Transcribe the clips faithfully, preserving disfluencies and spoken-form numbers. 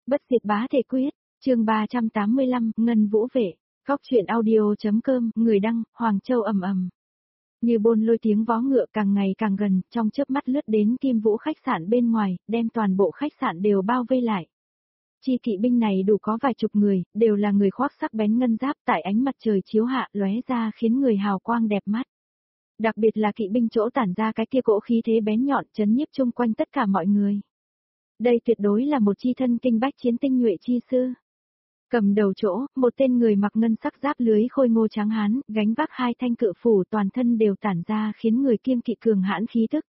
Bất diệt bá thể quyết, chương ba trăm tám mươi lăm, Ngân Vũ Vệ, Góc truyện audio.com, người đăng, Hoàng Châu ầm ầm. Như bôn lôi tiếng vó ngựa càng ngày càng gần, trong chớp mắt lướt đến Kim Vũ khách sạn bên ngoài, đem toàn bộ khách sạn đều bao vây lại. Chi kỵ binh này đủ có vài chục người, đều là người khoác sắc bén ngân giáp tại ánh mặt trời chiếu hạ lóe ra khiến người hào quang đẹp mắt. Đặc biệt là kỵ binh chỗ tản ra cái kia cỗ khí thế bén nhọn chấn nhiếp chung quanh tất cả mọi người. Đây tuyệt đối là một chi thân kinh bách chiến tinh nhuệ chi sư. Cầm đầu chỗ, một tên người mặc ngân sắc giáp lưới khôi ngô trắng hán, gánh vác hai thanh cự phủ toàn thân đều tản ra khiến người kiêng kỵ cường hãn khí tức.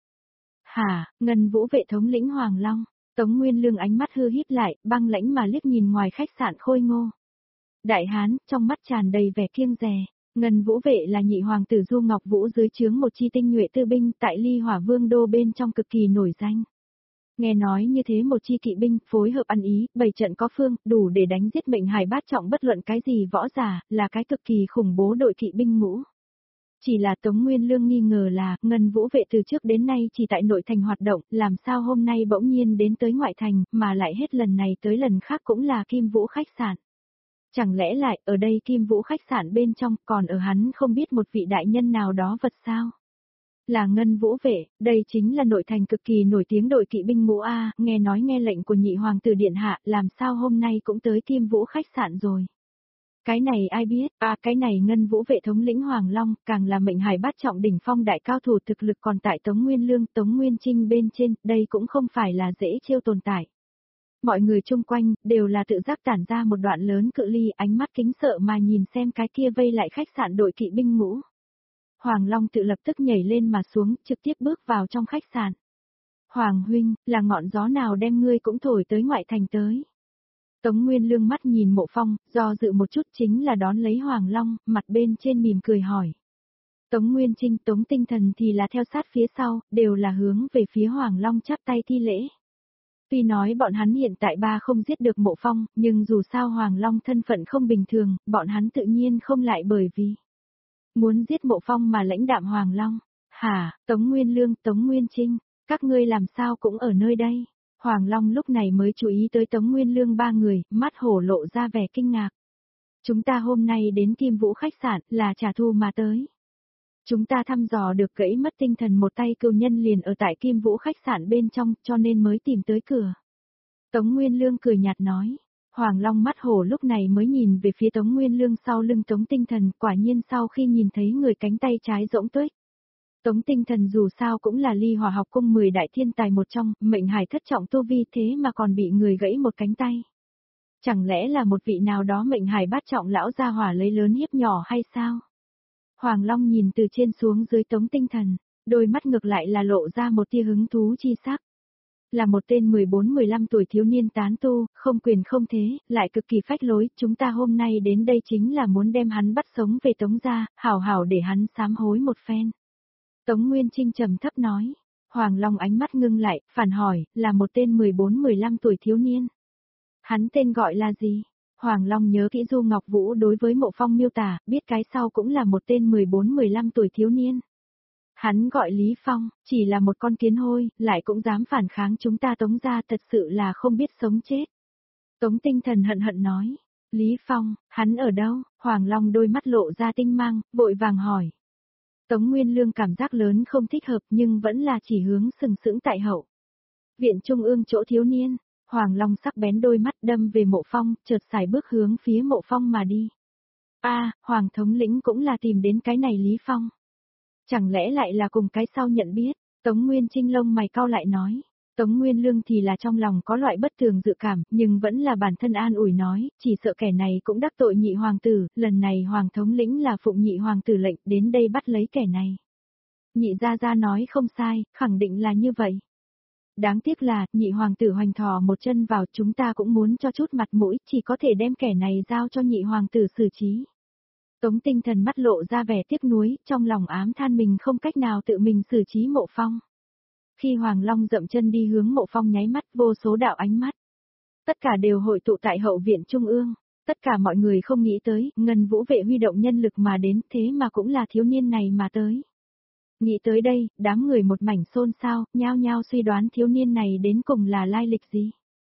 Hả, Ngân Vũ Vệ thống lĩnh Hoàng Long, Tống Nguyên Lương ánh mắt hư híp lại, băng lãnh mà liếc nhìn ngoài khách sạn khôi ngô. Đại hán, trong mắt tràn đầy vẻ kiêng dè. Ngân Vũ Vệ là nhị hoàng tử Du Ngọc Vũ dưới trướng một chi tinh nhuệ tư binh tại Ly Hỏa Vương đô bên trong cực kỳ nổi danh. Nghe nói như thế một chi kỵ binh phối hợp ăn ý, bảy trận có phương, đủ để đánh giết mệnh hải bát trọng bất luận cái gì võ giả, là cái cực kỳ khủng bố đội kỵ binh ngũ. Chỉ là Tống Nguyên Lương nghi ngờ là, Ngân Vũ Vệ từ trước đến nay chỉ tại nội thành hoạt động, làm sao hôm nay bỗng nhiên đến tới ngoại thành, mà lại hết lần này tới lần khác cũng là Kim Vũ khách sạn. Chẳng lẽ lại, ở đây Kim Vũ khách sạn bên trong, còn ở hắn không biết một vị đại nhân nào đó vật sao? Là Ngân Vũ Vệ, đây chính là nội thành cực kỳ nổi tiếng đội kỵ binh ngũ A, nghe nói nghe lệnh của nhị hoàng tử điện hạ, làm sao hôm nay cũng tới Kim Vũ khách sạn rồi. Cái này ai biết, à cái này Ngân Vũ Vệ thống lĩnh Hoàng Long, càng là mệnh hải bát trọng đỉnh phong đại cao thủ thực lực còn tại Tống Nguyên Lương, Tống Nguyên Trinh bên trên, đây cũng không phải là dễ trêu tồn tại. Mọi người chung quanh, đều là tự giác tản ra một đoạn lớn cự ly, ánh mắt kính sợ mà nhìn xem cái kia vây lại khách sạn đội kỵ binh ngũ. Hoàng Long tự lập tức nhảy lên mà xuống, trực tiếp bước vào trong khách sạn. Hoàng huynh, là ngọn gió nào đem ngươi cũng thổi tới ngoại thành tới. Tống Nguyên Lương mắt nhìn Mộ Phong, do dự một chút chính là đón lấy Hoàng Long, mặt bên trên mỉm cười hỏi. Tống Nguyên Trinh, Tống Tinh Thần thì là theo sát phía sau, đều là hướng về phía Hoàng Long chắp tay thi lễ. Tuy nói bọn hắn hiện tại ba không giết được Mộ Phong, nhưng dù sao Hoàng Long thân phận không bình thường, bọn hắn tự nhiên không lại bởi vì muốn giết Mộ Phong mà lãnh đạm Hoàng Long. Hả, Tống Nguyên Lương, Tống Nguyên Trinh, các ngươi làm sao cũng ở nơi đây? Hoàng Long lúc này mới chú ý tới Tống Nguyên Lương ba người, mắt hổ lộ ra vẻ kinh ngạc. Chúng ta hôm nay đến Kim Vũ khách sạn là trả thù mà tới. Chúng ta thăm dò được gãy mất tinh thần một tay cừu nhân liền ở tại Kim Vũ khách sạn bên trong cho nên mới tìm tới cửa. Tống Nguyên Lương cười nhạt nói. Hoàng Long mắt hổ lúc này mới nhìn về phía Tống Nguyên Lương sau lưng Tống Tinh Thần, quả nhiên sau khi nhìn thấy người cánh tay trái rỗng tuếch. Tống Tinh Thần dù sao cũng là Ly Hỏa học cung mười đại thiên tài một trong, mệnh hải thất trọng tu vi thế mà còn bị người gãy một cánh tay. Chẳng lẽ là một vị nào đó mệnh hải bát trọng lão gia hỏa lấy lớn hiếp nhỏ hay sao? Hoàng Long nhìn từ trên xuống dưới Tống Tinh Thần, đôi mắt ngược lại là lộ ra một tia hứng thú chi sắc. Là một tên mười bốn mười lăm tuổi thiếu niên tán tu, không quyền không thế, lại cực kỳ phách lối, chúng ta hôm nay đến đây chính là muốn đem hắn bắt sống về Tống gia, hảo hảo để hắn sám hối một phen. Tống Nguyên Trinh trầm thấp nói. Hoàng Long ánh mắt ngưng lại, phản hỏi, là một tên mười bốn mười lăm tuổi thiếu niên. Hắn tên gọi là gì? Hoàng Long nhớ kỹ Du Ngọc Vũ đối với Mộ Phong miêu tả, biết cái sau cũng là một tên mười bốn mười lăm tuổi thiếu niên. Hắn gọi Lý Phong, chỉ là một con kiến hôi, lại cũng dám phản kháng chúng ta Tống gia, thật sự là không biết sống chết. Tống Tinh Thần hận hận nói. Lý Phong, hắn ở đâu? Hoàng Long đôi mắt lộ ra tinh mang, vội vàng hỏi. Tống Nguyên Lương cảm giác lớn không thích hợp nhưng vẫn là chỉ hướng sừng sững tại hậu viện trung ương chỗ thiếu niên. Hoàng Long sắc bén đôi mắt đâm về Mộ Phong, chợt xài bước hướng phía Mộ Phong mà đi. A, à, Hoàng thống lĩnh cũng là tìm đến cái này Lý Phong. Chẳng lẽ lại là cùng cái sau nhận biết? Tống Nguyên Trinh lông mày cau lại nói. Tống Nguyên Lương thì là trong lòng có loại bất thường dự cảm, nhưng vẫn là bản thân an ủi nói, chỉ sợ kẻ này cũng đắc tội nhị hoàng tử, lần này Hoàng thống lĩnh là phụng nhị hoàng tử lệnh đến đây bắt lấy kẻ này. Nhị gia gia nói không sai, khẳng định là như vậy. Đáng tiếc là, nhị hoàng tử hoành thò một chân vào, chúng ta cũng muốn cho chút mặt mũi, chỉ có thể đem kẻ này giao cho nhị hoàng tử xử trí. Tống Tinh Thần mắt lộ ra vẻ tiếc nuối, trong lòng ám than mình không cách nào tự mình xử trí Mộ Phong. Khi Hoàng Long dậm chân đi hướng Mộ Phong nháy mắt vô số đạo ánh mắt. Tất cả đều hội tụ tại hậu viện trung ương, tất cả mọi người không nghĩ tới, Ngân Vũ Vệ huy động nhân lực mà đến, thế mà cũng là thiếu niên này mà tới. Nghĩ tới đây, đám người một mảnh xôn xao, nhao nhao suy đoán thiếu niên này đến cùng là lai lịch gì.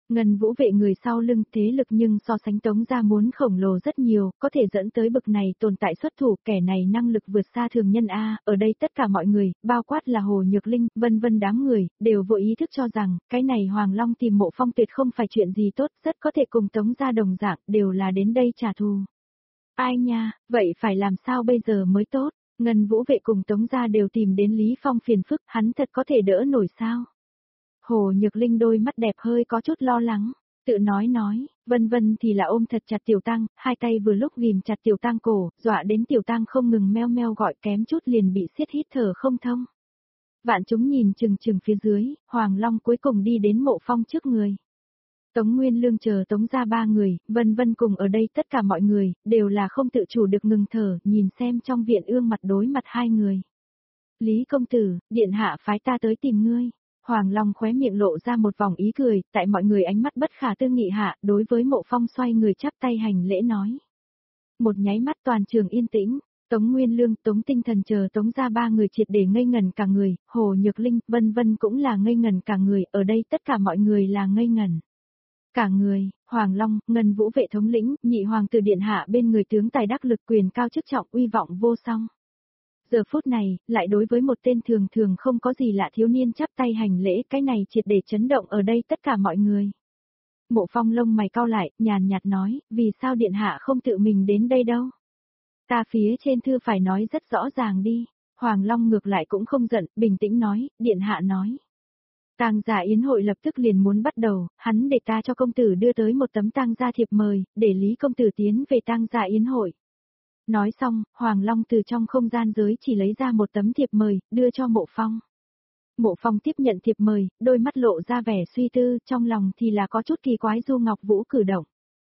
Ngân Vũ vệ người sau lưng thế lực nhưng so sánh Tống gia muốn khổng lồ rất nhiều, có thể dẫn tới bực này tồn tại xuất thủ, kẻ này năng lực vượt xa thường nhân A, ở đây tất cả mọi người, bao quát là Hồ Nhược Linh, vân vân đám người, đều vô ý thức cho rằng, cái này Hoàng Long tìm Mộ Phong tuyệt không phải chuyện gì tốt, rất có thể cùng Tống gia đồng dạng, đều là đến đây trả thù. Ai nha, vậy phải làm sao bây giờ mới tốt? Ngân Vũ vệ cùng Tống gia đều tìm đến Lý Phong phiền phức, hắn thật có thể đỡ nổi sao? Hồ Nhược Linh đôi mắt đẹp hơi có chút lo lắng, tự nói nói, vân vân thì là ôm thật chặt Tiểu Tăng, hai tay vừa lúc ghim chặt Tiểu Tăng cổ, dọa đến Tiểu Tăng không ngừng meo meo gọi kém chút liền bị siết hít thở không thông. Vạn chúng nhìn chừng chừng phía dưới, Hoàng Long cuối cùng đi đến Mộ Phong trước người. Tống Nguyên Lương chờ Tống gia ba người, vân vân cùng ở đây tất cả mọi người, đều là không tự chủ được ngừng thở, nhìn xem trong viện ương mặt đối mặt hai người. Lý công tử, điện hạ phái ta tới tìm ngươi. Hoàng Long khóe miệng lộ ra một vòng ý cười, tại mọi người ánh mắt bất khả tư nghị hạ, đối với Mộ Phong xoay người chắp tay hành lễ nói. Một nháy mắt toàn trường yên tĩnh, Tống Nguyên Lương, Tống Tinh Thần chờ Tống gia ba người triệt để ngây ngẩn cả người, Hồ Nhược Linh, vân vân cũng là ngây ngẩn cả người, ở đây tất cả mọi người là ngây ngẩn. Cả người, Hoàng Long, Ngân Vũ vệ thống lĩnh, nhị hoàng tử điện hạ bên người tướng tài đắc lực quyền cao chức trọng uy vọng vô song. Giờ phút này, lại đối với một tên thường thường không có gì lạ thiếu niên chắp tay hành lễ, cái này triệt để chấn động ở đây tất cả mọi người. Mộ Phong lông mày cau lại, nhàn nhạt nói, vì sao điện hạ không tự mình đến đây đâu? Ta phía trên thư phải nói rất rõ ràng đi. Hoàng Long ngược lại cũng không giận, bình tĩnh nói, điện hạ nói. Tang gia yến hội lập tức liền muốn bắt đầu, hắn để ta cho công tử đưa tới một tấm tang gia thiệp mời, để Lý công tử tiến về tang gia yến hội. Nói xong, Hoàng Long từ trong không gian giới chỉ lấy ra một tấm thiệp mời, đưa cho Mộ Phong. Mộ Phong tiếp nhận thiệp mời, đôi mắt lộ ra vẻ suy tư, trong lòng thì là có chút kỳ quái Du Ngọc Vũ cử động.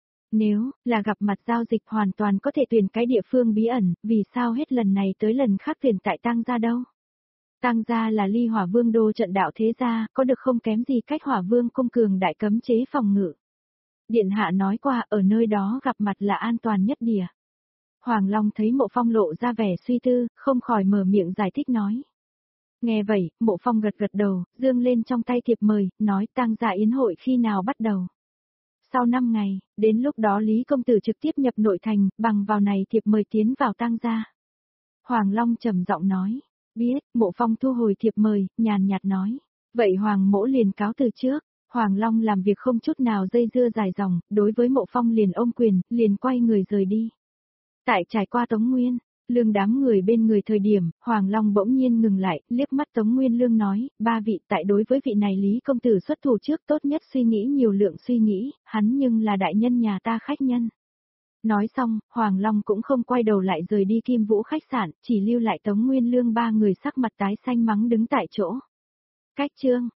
Nếu là gặp mặt giao dịch hoàn toàn có thể tuyển cái địa phương bí ẩn, vì sao hết lần này tới lần khác tuyển tại Tang gia đâu? Tang gia là Ly Hỏa Vương đô trận đạo thế gia, có được không kém gì cách Hỏa Vương cung cường đại cấm chế phòng ngự. Điện hạ nói qua ở nơi đó gặp mặt là an toàn nhất địa. Hoàng Long thấy Mộ Phong lộ ra vẻ suy tư, không khỏi mở miệng giải thích nói. Nghe vậy, Mộ Phong gật gật đầu, dương lên trong tay thiệp mời, nói Tang gia yến hội khi nào bắt đầu. Sau năm ngày, đến lúc đó Lý công tử trực tiếp nhập nội thành, bằng vào này thiệp mời tiến vào Tang gia. Hoàng Long trầm giọng nói, biết, Mộ Phong thu hồi thiệp mời, nhàn nhạt nói. Vậy Hoàng mỗ liền cáo từ trước. Hoàng Long làm việc không chút nào dây dưa dài dòng, đối với Mộ Phong liền ôm quyền, liền quay người rời đi. Tại trải qua Tống Nguyên, Lương đám người bên người thời điểm, Hoàng Long bỗng nhiên ngừng lại, liếc mắt Tống Nguyên Lương nói, ba vị tại đối với vị này Lý công tử xuất thủ trước tốt nhất suy nghĩ nhiều lượng suy nghĩ, hắn nhưng là đại nhân nhà ta khách nhân. Nói xong, Hoàng Long cũng không quay đầu lại rời đi Kim Vũ khách sạn, chỉ lưu lại Tống Nguyên Lương ba người sắc mặt tái xanh mắng đứng tại chỗ. Cách chương